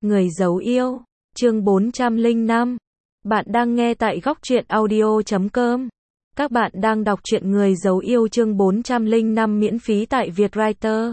Người giấu yêu, chương 405. Bạn đang nghe tại góc truyện audio.com. Các bạn đang đọc truyện Người giấu yêu chương 405 miễn phí tại Vietwriter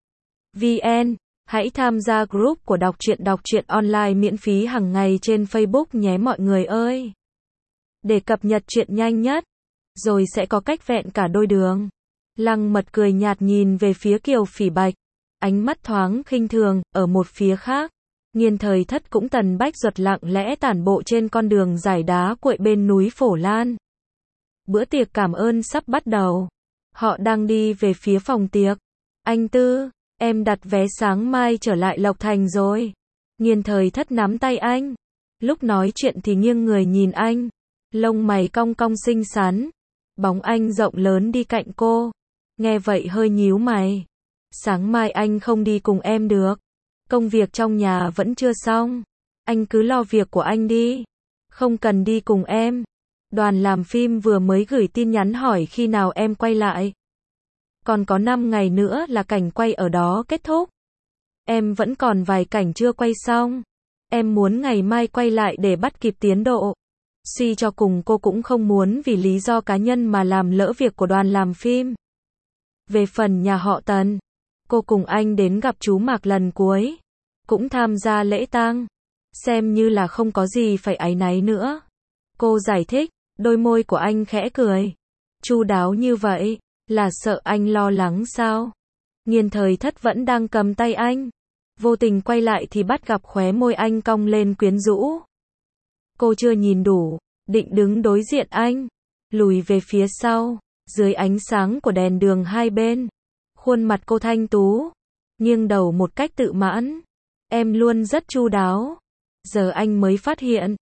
VN. Hãy tham gia group của đọc truyện online miễn phí hàng ngày trên Facebook nhé mọi người ơi. Để cập nhật truyện nhanh nhất, rồi sẽ có cách vẹn cả đôi đường. Lăng Mật cười nhạt nhìn về phía Kiều Phỉ Bạch, ánh mắt thoáng khinh thường. Ở một phía khác, Nghiên Thời Thất cũng Tần Bách Duật lặng lẽ tản bộ trên con đường dải đá cuội bên núi Phổ Lan. Bữa tiệc cảm ơn sắp bắt đầu. Họ đang đi về phía phòng tiệc. Anh Tư, em đặt vé sáng mai trở lại Lộc Thành rồi. Nghiên Thời Thất nắm tay anh. Lúc nói chuyện thì nghiêng người nhìn anh. Lông mày cong cong xinh xắn. Bóng anh rộng lớn đi cạnh cô. Nghe vậy hơi nhíu mày. Sáng mai anh không đi cùng em được. Công việc trong nhà vẫn chưa xong. Anh cứ lo việc của anh đi. Không cần đi cùng em. Đoàn làm phim vừa mới gửi tin nhắn hỏi khi nào em quay lại. Còn có 5 ngày nữa là cảnh quay ở đó kết thúc. Em vẫn còn vài cảnh chưa quay xong. Em muốn ngày mai quay lại để bắt kịp tiến độ. Suy cho cùng cô cũng không muốn vì lý do cá nhân mà làm lỡ việc của đoàn làm phim. Về phần nhà họ Tần, cô cùng anh đến gặp chú Mạc lần cuối, cũng tham gia lễ tang, xem như là không có gì phải áy náy nữa. Cô giải thích, đôi môi của anh khẽ cười. Chu đáo như vậy, là sợ anh lo lắng sao? Nghiên Thời Thất vẫn đang cầm tay anh, vô tình quay lại thì bắt gặp khóe môi anh cong lên quyến rũ. Cô chưa nhìn đủ, định đứng đối diện anh, lùi về phía sau, dưới ánh sáng của đèn đường hai bên. Khuôn mặt cô thanh tú, nghiêng đầu một cách tự mãn. Em luôn rất chu đáo. Giờ anh mới phát hiện.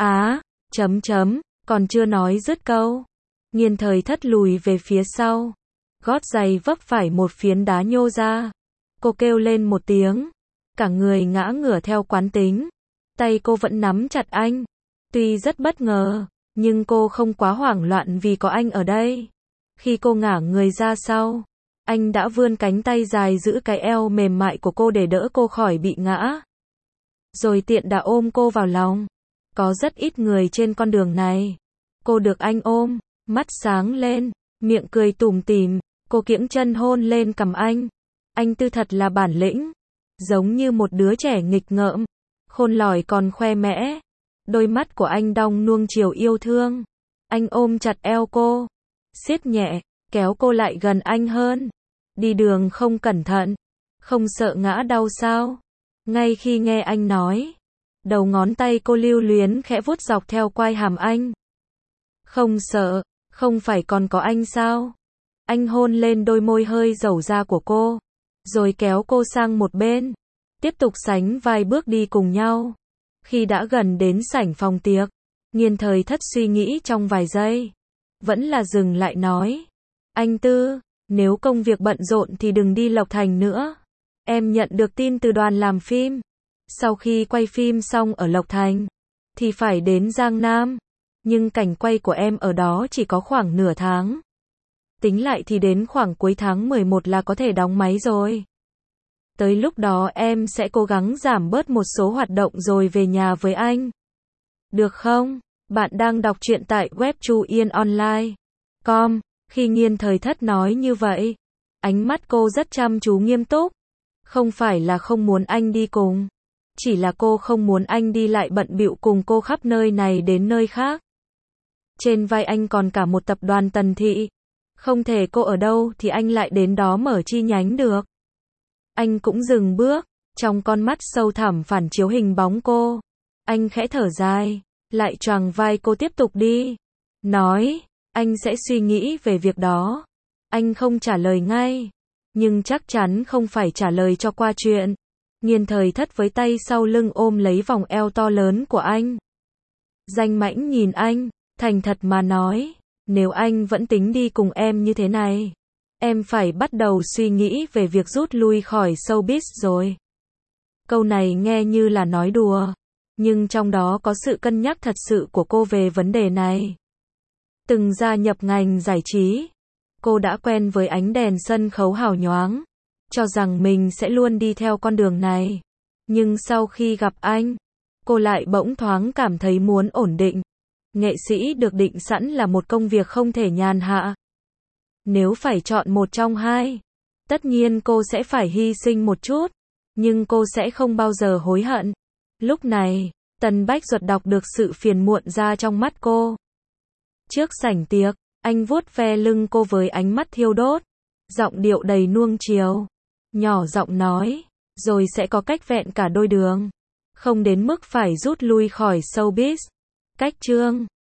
Còn chưa nói dứt câu. Nghiên Thời Thất lùi về phía sau. Gót giày vấp phải một phiến đá nhô ra. Cô kêu lên một tiếng. Cả người ngã ngửa theo quán tính. Tay cô vẫn nắm chặt anh. Tuy rất bất ngờ, nhưng cô không quá hoảng loạn vì có anh ở đây. Khi cô ngả người ra sau, anh đã vươn cánh tay dài giữ cái eo mềm mại của cô để đỡ cô khỏi bị ngã. Rồi tiện đà ôm cô vào lòng. Có rất ít người trên con đường này. Cô được anh ôm, mắt sáng lên, miệng cười tủm tỉm. Cô kiễng chân hôn lên cằm anh. Anh Tư thật là bản lĩnh. Giống như một đứa trẻ nghịch ngợm. Khôn lỏi còn khoe mẽ. Đôi mắt của anh đong nuông chiều yêu thương. Anh ôm chặt eo cô, siết nhẹ, kéo cô lại gần anh hơn. Đi đường không cẩn thận, không sợ ngã đau sao? Ngay khi nghe anh nói, đầu ngón tay cô lưu luyến khẽ vuốt dọc theo quai hàm anh. Không sợ, không phải còn có anh sao? Anh hôn lên đôi môi hơi dẩu da của cô, rồi kéo cô sang một bên, tiếp tục sánh vai bước đi cùng nhau. Khi đã gần đến sảnh phòng tiệc, Nghiên Thời Thất suy nghĩ trong vài giây, vẫn là dừng lại nói. Anh Tư, nếu công việc bận rộn thì đừng đi Lộc Thành nữa. Em nhận được tin từ đoàn làm phim. Sau khi quay phim xong ở Lộc Thành, thì phải đến Giang Nam. Nhưng cảnh quay của em ở đó chỉ có khoảng nửa tháng. Tính lại thì đến khoảng cuối tháng 11 là có thể đóng máy rồi. Tới lúc đó em sẽ cố gắng giảm bớt một số hoạt động rồi về nhà với anh. Được không? Bạn đang đọc truyện tại web chuyenonline.com. Khi Nghiên Thời Thất nói như vậy, ánh mắt cô rất chăm chú nghiêm túc. Không phải là không muốn anh đi cùng. Chỉ là cô không muốn anh đi lại bận bịu cùng cô khắp nơi này đến nơi khác. Trên vai anh còn cả một tập đoàn Tần Thị. Không thể cô ở đâu thì anh lại đến đó mở chi nhánh được. Anh cũng dừng bước, trong con mắt sâu thẳm phản chiếu hình bóng cô. Anh khẽ thở dài, lại choàng vai cô tiếp tục đi. Nói, anh sẽ suy nghĩ về việc đó. Anh không trả lời ngay, nhưng chắc chắn không phải trả lời cho qua chuyện. Nghiên Thời Thất với tay sau lưng ôm lấy vòng eo to lớn của anh. Danh mãnh nhìn anh, thành thật mà nói, nếu anh vẫn tính đi cùng em như thế này, em phải bắt đầu suy nghĩ về việc rút lui khỏi showbiz rồi. Câu này nghe như là nói đùa, nhưng trong đó có sự cân nhắc thật sự của cô về vấn đề này. Từng gia nhập ngành giải trí, cô đã quen với ánh đèn sân khấu hào nhoáng, cho rằng mình sẽ luôn đi theo con đường này. Nhưng sau khi gặp anh, cô lại bỗng thoáng cảm thấy muốn ổn định. Nghệ sĩ được định sẵn là một công việc không thể nhàn hạ. Nếu phải chọn một trong hai, tất nhiên cô sẽ phải hy sinh một chút, nhưng cô sẽ không bao giờ hối hận. Lúc này, Tần Bách Duật đọc được sự phiền muộn ra trong mắt cô. Trước sảnh tiệc, anh vuốt ve lưng cô với ánh mắt thiêu đốt, giọng điệu đầy nuông chiều, nhỏ giọng nói, rồi sẽ có cách vẹn cả đôi đường, không đến mức phải rút lui khỏi showbiz. Cách chương